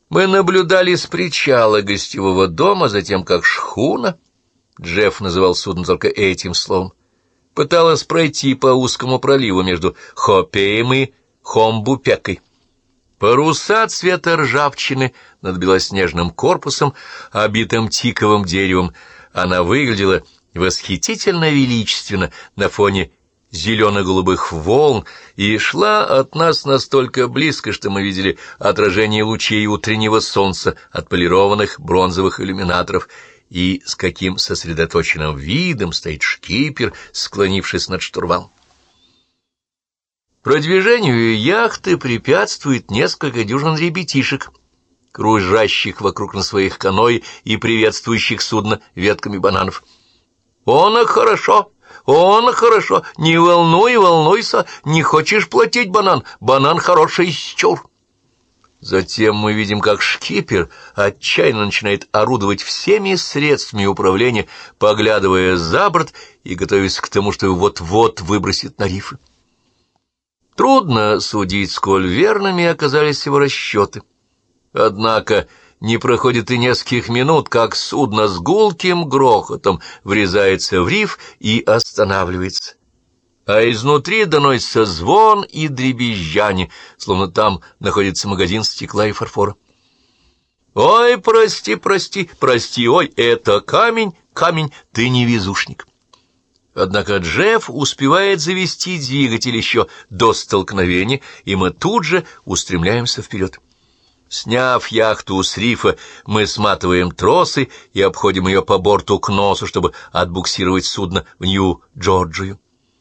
Мы наблюдали с причала гостевого дома за тем, как шхуна, Джефф называл судно только этим словом, пыталась пройти по узкому проливу между Хопеем и Хомбупекой. Паруса цвета ржавчины над белоснежным корпусом, обитым тиковым деревом, она выглядела восхитительно величественно на фоне зелено-голубых волн и шла от нас настолько близко, что мы видели отражение лучей утреннего солнца от полированных бронзовых иллюминаторов, и с каким сосредоточенным видом стоит шкипер, склонившись над штурвалом. Продвижению яхты препятствует несколько дюжин ребятишек, кружащих вокруг на своих каноэ и приветствующих судно ветками бананов. «Он хорошо! Он хорошо! Не волнуйся! Не хочешь платить банан? Банан хороший чур!» Затем мы видим, как шкипер отчаянно начинает орудовать всеми средствами управления, поглядывая за борт и готовясь к тому, что его вот-вот выбросит на рифы. Трудно судить, сколь верными оказались его расчеты. Однако не проходит и нескольких минут, как судно с гулким грохотом врезается в риф и останавливается. А изнутри доносится звон и дребезжание, словно там находится магазин стекла и фарфора. «Ой, прости, ой, это камень, ты невезушник». Однако Джефф успевает завести двигатель еще до столкновения, и мы тут же устремляемся вперед. Сняв яхту с рифа, мы сматываем тросы и обходим ее по борту к носу, чтобы отбуксировать судно в Нью-Джорджию.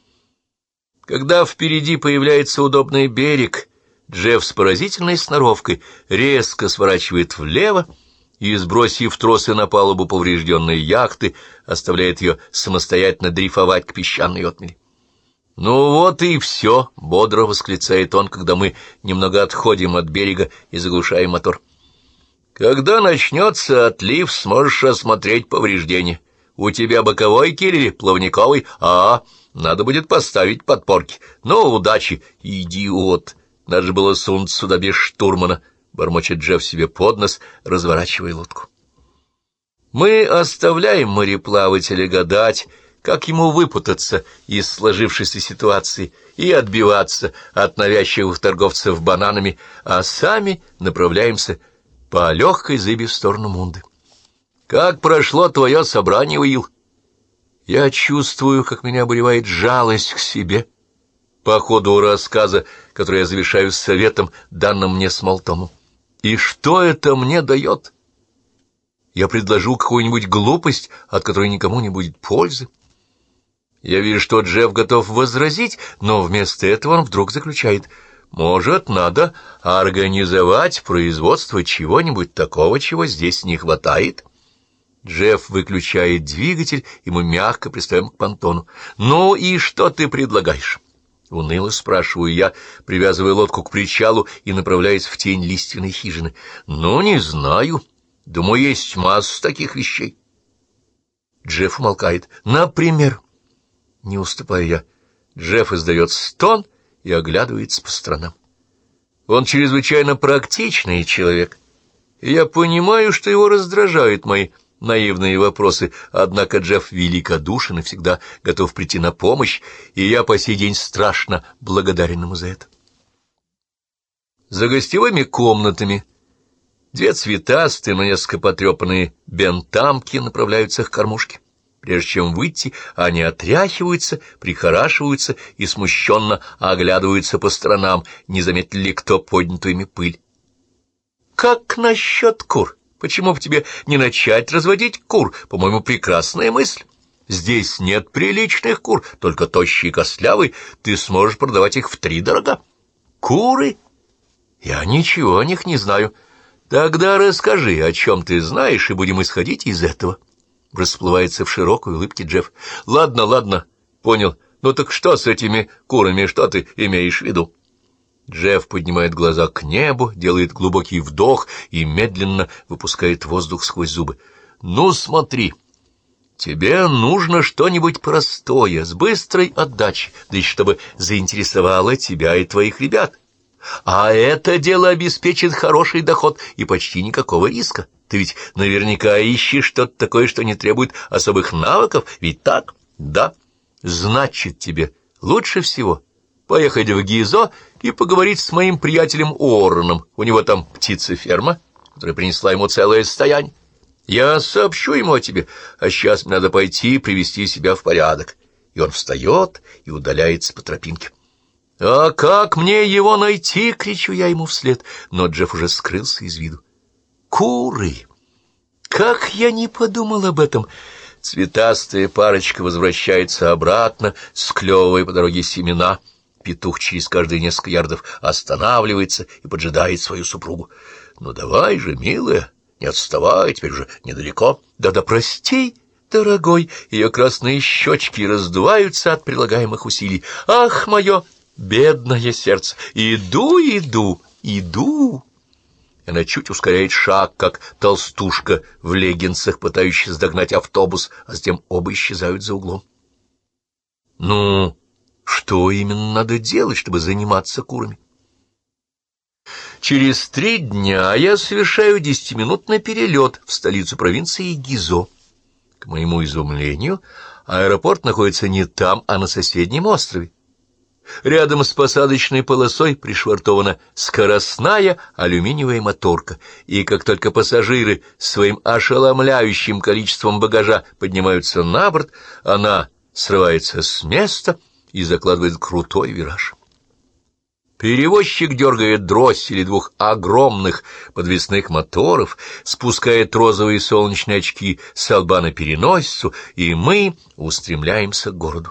Когда впереди появляется удобный берег, Джефф с поразительной сноровкой резко сворачивает влево и, сбросив тросы на палубу поврежденной яхты, оставляет ее самостоятельно дрейфовать к песчаной отмели. «Ну вот и все», — бодро восклицает он, когда мы немного отходим от берега и заглушаем мотор. «Когда начнется отлив, сможешь осмотреть повреждения. У тебя боковой киль или плавниковый? Надо будет поставить подпорки. Ну, удачи, идиот! Надо же было сунуться сюда без штурмана», — бормочет Джефф себе под нос, разворачивая лодку. Мы оставляем мореплавателя гадать, как ему выпутаться из сложившейся ситуации и отбиваться от навязчивых торговцев бананами, а сами направляемся по легкой зыби в сторону Мунды. «Как прошло твое собрание, Уилл?» Я чувствую, как меня обуревает жалость к себе по ходу рассказа, который я завершаю советом, данным мне Смолтону. И что это мне дает? Я предложу какую-нибудь глупость, от которой никому не будет пользы. Я вижу, что Джефф готов возразить, но вместо этого он вдруг заключает: «Может, надо организовать производство чего-нибудь такого, чего здесь не хватает?» Джефф выключает двигатель, и мы мягко пристаем к понтону. «Ну и что ты предлагаешь?» — уныло спрашиваю я, привязывая лодку к причалу и направляясь в тень лиственной хижины. «Ну, не знаю. Думаю, есть масса таких вещей». Джефф умолкает. «Например?» Не уступаю я. Джефф издает стон и оглядывается по сторонам. Он чрезвычайно практичный человек, и я понимаю, что его раздражают мои наивные вопросы, однако Джефф великодушен и всегда готов прийти на помощь, и я по сей день страшно благодарен ему за это. За гостевыми комнатами две цветастые, но несколько потрепанные бентамки направляются к кормушке. Прежде чем выйти, они отряхиваются, прихорашиваются и смущенно оглядываются по сторонам, не заметил ли кто поднятую ими пыль. «Как насчет кур? Почему бы тебе не начать разводить кур? По-моему, прекрасная мысль. Здесь нет приличных кур, только тощие и костлявые. Ты сможешь продавать их втридорога. Куры? Я ничего о них не знаю. Тогда расскажи, о чем ты знаешь, и будем исходить из этого». Расплывается в широкой улыбке Джефф. «Ладно, понял. Ну так что с этими курами, что ты имеешь в виду?» Джефф поднимает глаза к небу, делает глубокий вдох и медленно выпускает воздух сквозь зубы. «Ну, смотри, тебе нужно что-нибудь простое, с быстрой отдачей, да и чтобы заинтересовало тебя и твоих ребят. А это дело обеспечит хороший доход и почти никакого риска. Ты ведь наверняка ищешь что-то такое, что не требует особых навыков, ведь так? Да. Значит, тебе лучше всего поехать в Гизо и поговорить с моим приятелем Уорреном. У него там птицеферма, которая принесла ему целое состояние. Я сообщу ему о тебе, а сейчас мне надо пойти и привести себя в порядок. И он встает и удаляется по тропинке. «А как мне его найти?» — кричу я ему вслед, но Джефф уже скрылся из виду. «Куры! Как я не подумал об этом!» Цветастая парочка возвращается обратно, склевывая по дороге семена. Петух через каждые несколько ярдов останавливается и поджидает свою супругу. «Ну давай же, милая, не отставай, теперь уже недалеко». «Да-да, прости, дорогой!» Ее красные щечки раздуваются от прилагаемых усилий. «Ах, мое бедное сердце! Иду, иду, иду!» Она чуть ускоряет шаг, как толстушка в леггинсах, пытающаяся догнать автобус, а затем оба исчезают за углом. Ну, что именно надо делать, чтобы заниматься курами? Через 3 дня я совершаю 10-минутный перелет в столицу провинции Гизо. К моему изумлению, аэропорт находится не там, а на соседнем острове. Рядом с посадочной полосой пришвартована скоростная алюминиевая моторка, и как только пассажиры своим ошеломляющим количеством багажа поднимаются на борт, она срывается с места и закладывает крутой вираж. Перевозчик дергает дроссели 2 огромных подвесных моторов, спускает розовые солнечные очки с лба на переносицу, и мы устремляемся к городу.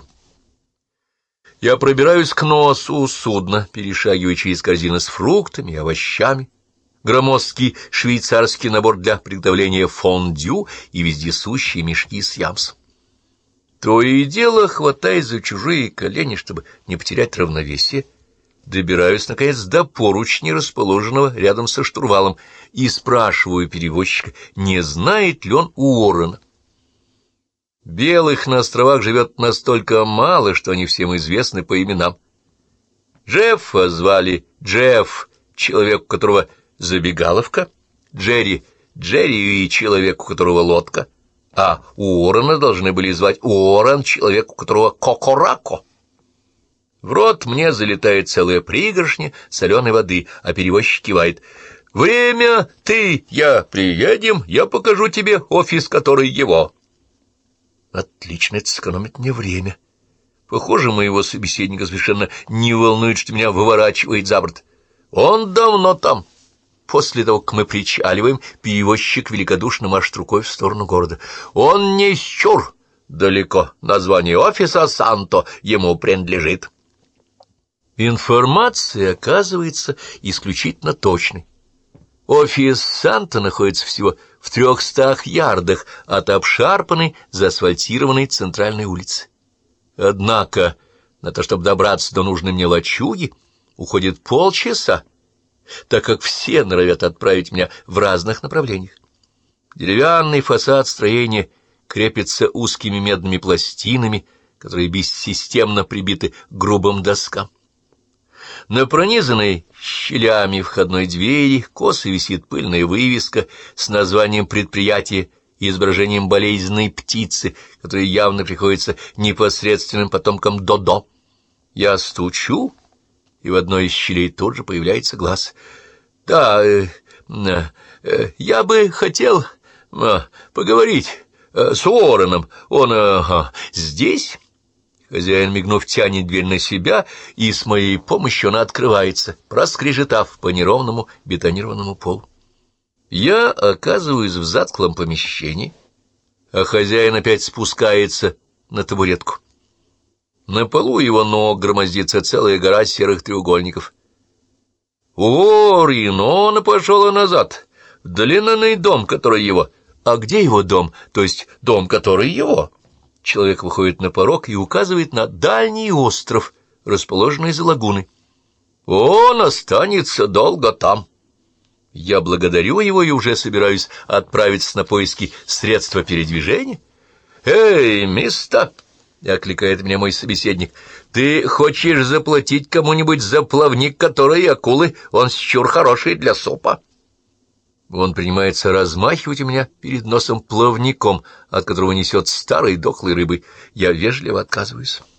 Я пробираюсь к носу судна, перешагивая через корзины с фруктами и овощами, громоздкий швейцарский набор для приготовления фондю и вездесущие мешки с ямсом. То и дело, хватаясь за чужие колени, чтобы не потерять равновесие, добираюсь, наконец, до поручня, расположенного рядом со штурвалом, и спрашиваю перевозчика, не знает ли он Уоррена. Белых на островах живет настолько мало, что они всем известны по именам. Джеффа звали Джефф, человек, у которого забегаловка, Джерри и человек, у которого лодка, а Уоррена должны были звать Уоррен, человек, у которого кокорако. В рот мне залетает целая пригоршня соленой воды, а перевозчик кивает. «Время я приедем, я покажу тебе офис, который его». Отлично, это сэкономит мне время. Похоже, моего собеседника совершенно не волнует, что меня выворачивает за борт. Он давно там. После того, как мы причаливаем, перевозчик великодушно машет рукой в сторону города. Он не счур далеко. Название офиса Санто ему принадлежит. Информация оказывается исключительно точной. Офис Санто находится всего в 300 ярдах от обшарпанной, заасфальтированной центральной улицы. Однако на то, чтобы добраться до нужной мне лачуги, уходит полчаса, так как все норовят отправить меня в разных направлениях. Деревянный фасад строения крепится узкими медными пластинами, которые бессистемно прибиты к грубым доскам. На пронизанной щелями входной двери косо висит пыльная вывеска с названием предприятия и изображением болезненной птицы, которая явно приходится непосредственным потомкам Додо. Я стучу, и в одной из щелей тут же появляется глаз. «Да, я бы хотел поговорить с Уорреном. Он здесь?» Хозяин, мигнув, тянет дверь на себя, и с моей помощью она открывается, проскрежетав по неровному бетонированному полу. Я оказываюсь в затхлом помещении, а хозяин опять спускается на табуретку. На полу его ног громоздится целая гора серых треугольников. Уоррен, он пошел назад, в длинный дом, который его... А где его дом? То есть дом, который его... Человек выходит на порог и указывает на дальний остров, расположенный за лагуной. Он останется долго там. Я благодарю его и уже собираюсь отправиться на поиски средства передвижения. «Эй, мистер!» — — окликает меня мой собеседник. — Ты хочешь заплатить кому-нибудь за плавник, который акулы? Он счур хороший для супа. Он принимается размахивать у меня перед носом плавником, от которого несет старой дохлой рыбой. Я вежливо отказываюсь.